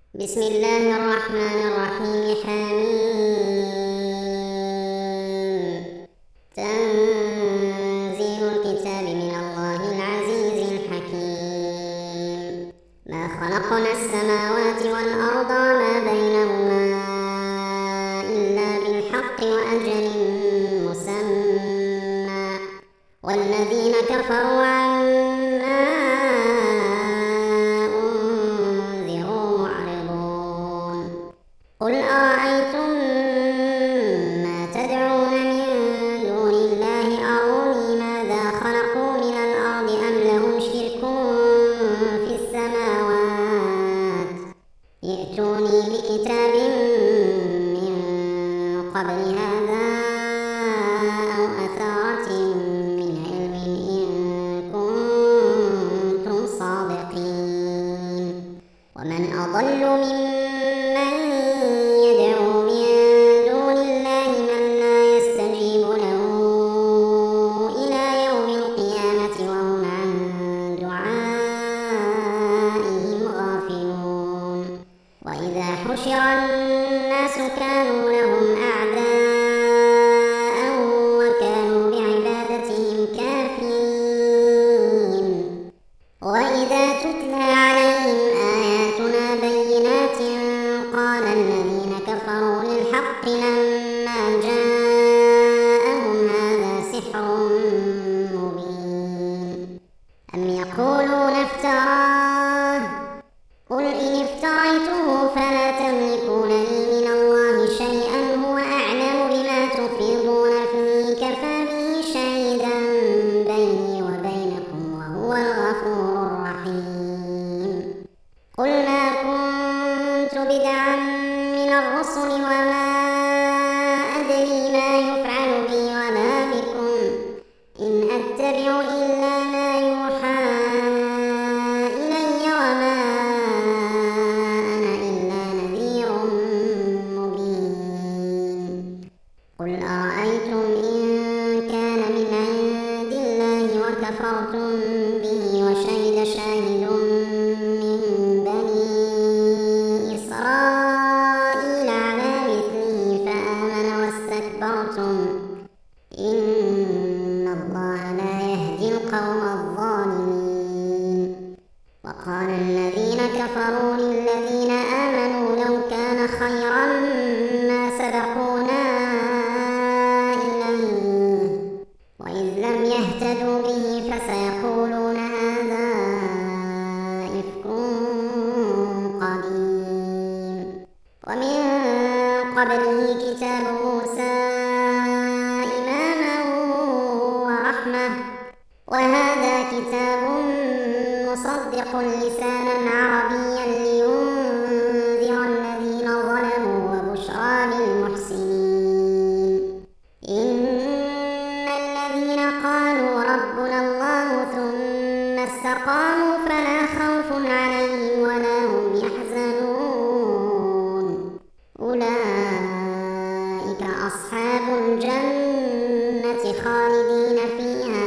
بسم الله الرحمن الرحيم. حميم. تنزيل الكتاب من الله العزيز الحكيم. ما خلقنا السماوات والأرض وما بينهما إلا بالحق وأجل مسمى، والذين كفروا عما أنذروا معرضون. قل أرأيتم ما تدعون من دون الله أروني ماذا خلقوا من الأرض أم لهم شرك في السماوات، ائتوني بكتاب من قبل هذا أو أثارة من علم إن كنتم صادقين. ومن أضل ممن يدعو من دون الله من لا يستجيب له إلى يوم القيامة وهم عن دعائهم غافلون. وإذا حشر الناس كانوا لهم أعداء وكانوا بعبادتهم كافرين. وإذا تتلى عليهم آياتنا بينات قال الذين كفروا للحق لما جاءهم هذا سحر مبين. أم يقولون افتراه، قل إن افتريته فلا تملكون لي من الله شيئا هو أعلم بما تفيضون فيه كفى به شهيدا بيني وبينكم وهو الغفور الرحيم. قل ما كنت بدعا من الرسل وما أدري ما يفعل بي ولا بكم، إن أتبع إلا ما يوحى إلي وما أنا إلا نذير مبين. قل أرأيتم إن كان من عند الله وكفرتم به وشهد شاهد من بني إسرائيل على مثله فآمن واستكبرتم، إن الله لا يهدي القوم الظالمين. وقال الذين كفروا للذين آمنوا لو كان خيرا ما سبقونا إليه، وإذ لم يهتدوا به فسيقولون هذا إفك قديم. ومن قبله كتاب موسى إماما ورحمة، وهذا كتاب مصدق لسانا عربيا لينذر الذين ظلموا وبشرى للمحسنين. إن الذين قالوا ربنا الله ثم استقاموا فلا خوف عليهم ولا هم يحزنون، أولئك أصحاب الجنة خالدين فيها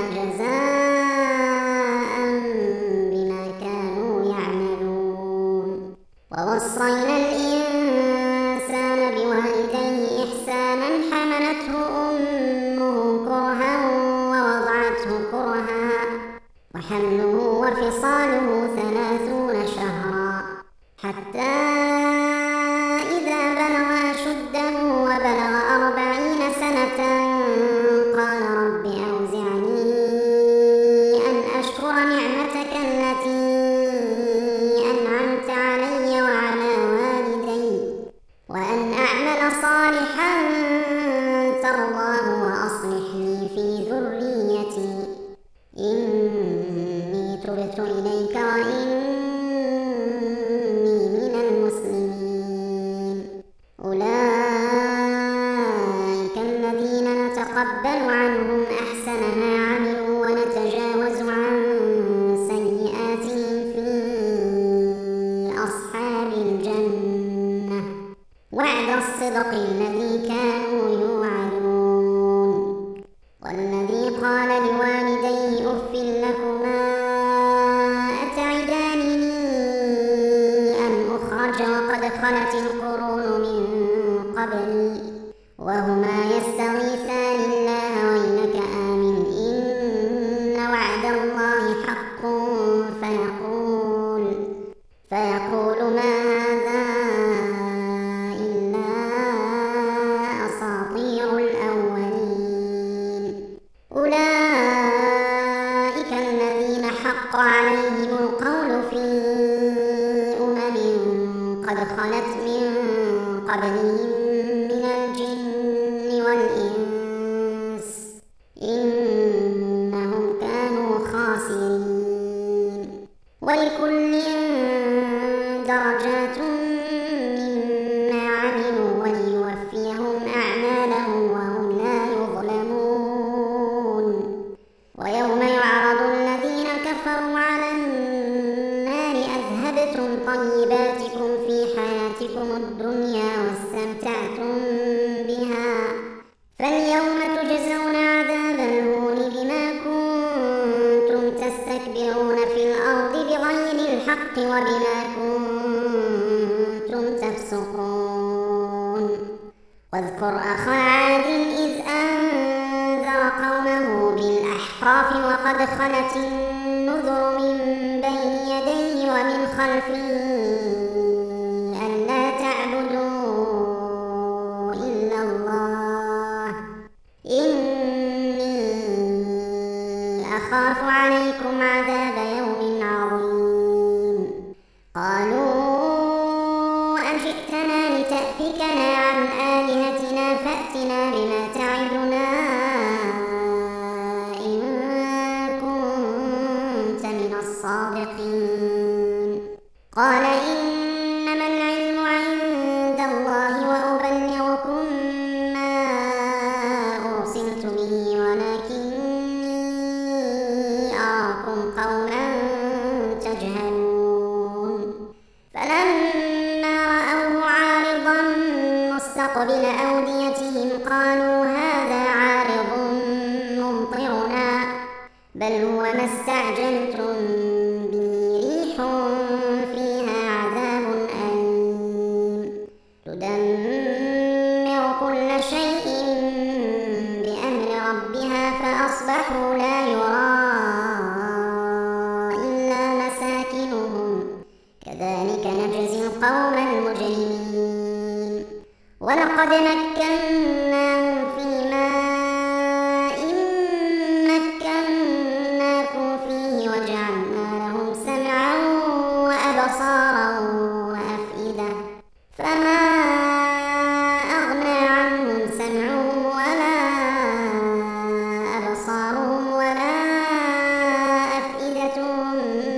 جزاء بما كانوا يعملون. ووصينا الإنسان بوالديه إحسانا حملته أمه كرها ووضعته كرها وحمله وفصاله 30 شهرا حتى إذا بلغ أشده وبلغ 40 سنة قال رب أوزعني أن أشكر نعمتك التي أنعمت علي وعلى والدي وأن أعمل صالحا ترضاه وأصلح لي في ذريتي إني تبت إليك وإني من المسلمين. أولئك الذين نتقبل عنهم أحسن ما عملوا ونتجاوز عن سيئاتهم في أصحاب الجنة، وعد الصدق الذي كانوا يوعدون. والذي قال لوالديه أف لكما أتعدانني أن أخرج خرج وقد خلت القرون من قبلي وهما يستغيثان الله ويلك آمن إن وعد الله حق فيقول ما هذا إلا أساطير الأولين أولئك الذين حق عليهم القول في أمم قد خلت من قبلهم من الجن والإنس إنهم كانوا خاسرين ولكل درجات مما عملوا وليوفيهم أعمالهم وهم لا يظلمون ويوم يعرض الذين كفروا على النار أذهبتم طيباتكم في حياتكم الدنيا واستمتعتم بها فاليوم تجزون عذاب الهون بما كنتم تستكبرون في الأرض بغير الحق وبما كنتم تفسقون واذكر أخا عاد إذ أنذر قومه بالأحقاف وقد خلت النذر من بين يديه ومن خلفه ألا تعبدوا إلا الله إني أخاف عليكم عذاب يوم عظيم قالوا أجئتنا لتأفكنا عن آلهتنا فأتنا بما تعدنا إن كنت من الصادقين قال إنما العلم عند الله وأبلغكم ما أرسلت به ولكني أراكم قوما تجهلون فلما رأوه عارضا مستقبل أوديتهم قالوا هذا عارض ممطرنا بل هو ما استعجلتم به ريح فيها عذاب أليم تدمر كل شيء بأمر ربها فأصبحوا لا يرى إلا مساكنهم كذلك نجزي القوم المجرمين ولقد مكناهم في ماء مكناكم فيه وجعلنا لهم سمعا وأبصارا وأفئدة فما أغنى عنهم سمعهم ولا أبصارهم ولا أفئدتهم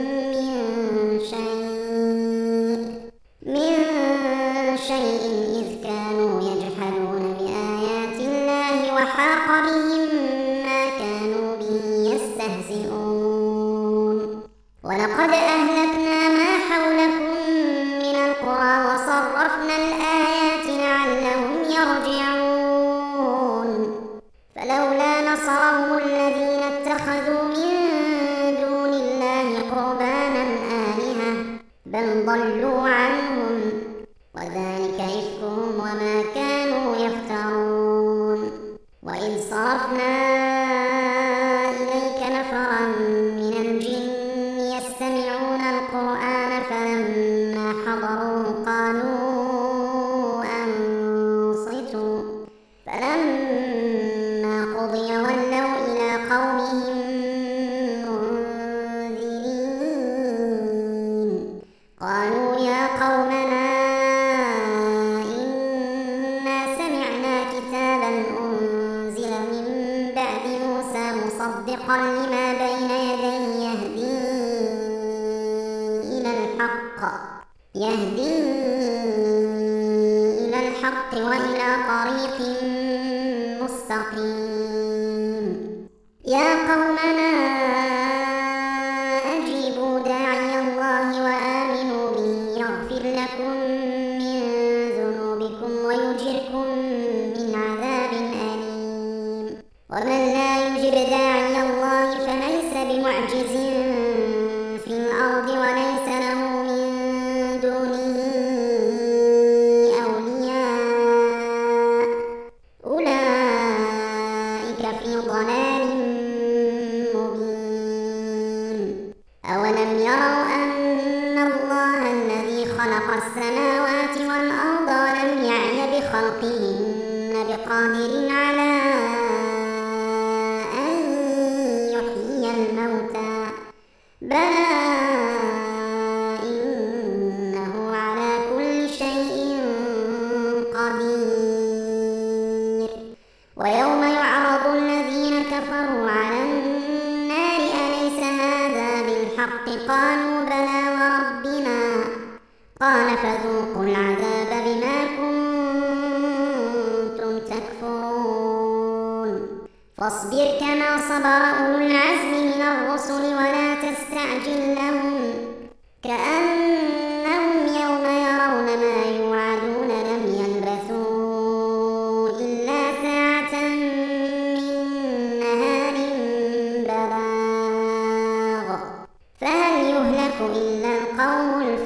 من شيء إذ كانوا يجحدون بآيات الله وحاق بهم ما كانوا به يستهزئون ولقد أهلكنا ما حولكم من القرى وصرفنا الآيات لعلهم يرجعون فلولا نصرهم الذين اتخذوا من دون الله قربانا آلهة بل ضلوا عنهم وذلك إفكهم وما كانوا يفترون وإذ صرفنا إليك نفرا من الجن يستمعون القرآن فلما حضروه قالوا أنصتوا فلما قضي ولوا إلى قومهم منذرين قالوا يا قومنا إنا سمعنا كتابا أنزل من بعد موسى مصدقا لما بين يديه يهدي إلى الحق وإلى طريق مستقيم يا قومنا أجيبوا داعي الله وآمنوا به يغفر لكم من ذنوبكم ويجركم من عذاب أليم ومن لا يجب داعي الله فليس بمعجز في الأرض وليس له من دونه السماوات والأرض ولم يعي بخلقهن بقادر على أن يحيي الموتى بلى إنه على كل شيء قدير ويوم يعرض الذين كفروا على النار أليس هذا بالحق قالوا بلى وربنا قال فذوقوا العذاب بما كنتم تكفرون فاصبر كما صبر أولو العزم من الرسل ولا تستعجل لهم كأنهم يوم يرون ما يوعدون لم يلبثوا إلا ساعة من نهار بلاغ فهل يهلك إلا القوم الفاسقون